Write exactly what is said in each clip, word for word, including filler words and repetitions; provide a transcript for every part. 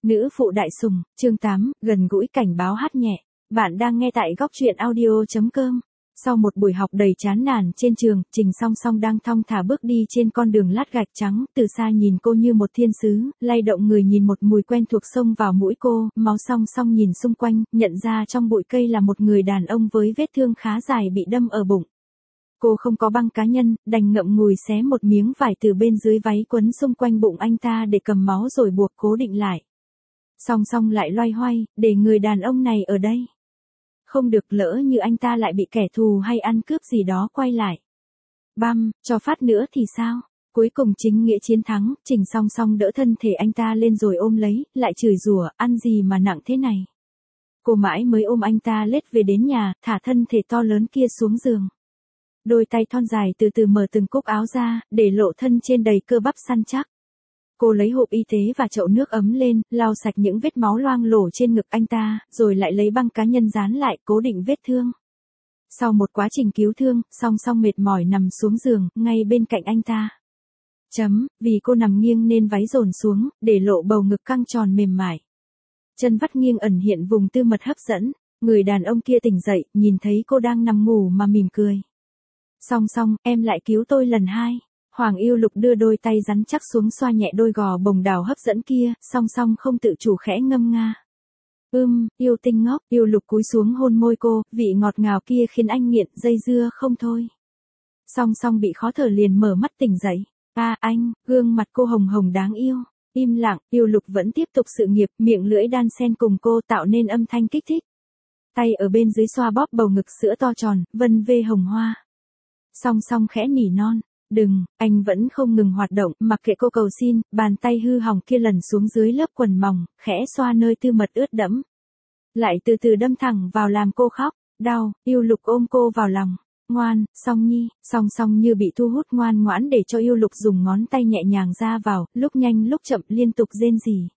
Nữ phụ đại sủng, chương tám, gần gũi cảnh báo hát nhẹ. Bạn đang nghe tại góc truyện audio chấm com. Sau một buổi học đầy chán nản trên trường, Trình Song Song đang thong thả bước đi trên con đường lát gạch trắng, từ xa nhìn cô như một thiên sứ, lay động người nhìn một mùi quen thuộc xông vào mũi cô, máu Song Song nhìn xung quanh, nhận ra trong bụi cây là một người đàn ông với vết thương khá dài bị đâm ở bụng. Cô không có băng cá nhân, đành ngậm ngùi xé một miếng vải từ bên dưới váy quấn xung quanh bụng anh ta để cầm máu rồi buộc cố định lại. Song Song lại loay hoay, để người đàn ông này ở đây. Không được, lỡ như anh ta lại bị kẻ thù hay ăn cướp gì đó quay lại. Băm, cho phát nữa thì sao? Cuối cùng chính nghĩa chiến thắng, Trình Song Song đỡ thân thể anh ta lên rồi ôm lấy, lại chửi rủa, ăn gì mà nặng thế này. Cô mãi mới ôm anh ta lết về đến nhà, thả thân thể to lớn kia xuống giường. Đôi tay thon dài từ từ mở từng cúc áo ra, để lộ thân trên đầy cơ bắp săn chắc. Cô lấy hộp y tế và chậu nước ấm lên, lau sạch những vết máu loang lổ trên ngực anh ta, rồi lại lấy băng cá nhân dán lại, cố định vết thương. Sau một quá trình cứu thương, Song Song mệt mỏi nằm xuống giường, ngay bên cạnh anh ta. Chấm, vì cô nằm nghiêng nên váy dồn xuống, để lộ bầu ngực căng tròn mềm mại. Chân vắt nghiêng ẩn hiện vùng tư mật hấp dẫn, người đàn ông kia tỉnh dậy, nhìn thấy cô đang nằm ngủ mà mỉm cười. Song Song, em lại cứu tôi lần hai. Hoàng Yêu Lục đưa đôi tay rắn chắc xuống xoa nhẹ đôi gò bồng đào hấp dẫn kia, Song Song không tự chủ khẽ ngâm nga. Ưm, yêu tinh ngốc, Yêu Lục cúi xuống hôn môi cô, vị ngọt ngào kia khiến anh nghiện dây dưa không thôi. Song Song bị khó thở liền mở mắt tỉnh dậy. À anh, gương mặt cô hồng hồng đáng yêu. Im lặng, Yêu Lục vẫn tiếp tục sự nghiệp, miệng lưỡi đan xen cùng cô tạo nên âm thanh kích thích. Tay ở bên dưới xoa bóp bầu ngực sữa to tròn, vân vê hồng hoa. Song Song khẽ nỉ non. Đừng, anh vẫn không ngừng hoạt động, mặc kệ cô cầu xin, bàn tay hư hỏng kia lần xuống dưới lớp quần mỏng, khẽ xoa nơi tư mật ướt đẫm. Lại từ từ đâm thẳng vào làm cô khóc, đau, Yêu Lục ôm cô vào lòng. Ngoan, Song Nhi, Song Song như bị thu hút ngoan ngoãn để cho Yêu Lục dùng ngón tay nhẹ nhàng ra vào, lúc nhanh lúc chậm liên tục rên rỉ.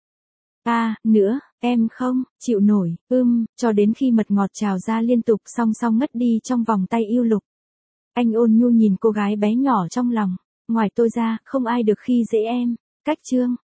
À, nữa, em không, chịu nổi, ưm, cho đến khi mật ngọt trào ra liên tục, Song Song ngất đi trong vòng tay Yêu Lục. Anh ôn nhu nhìn cô gái bé nhỏ trong lòng. Ngoài tôi ra, không ai được khi dễ em. Cách chương.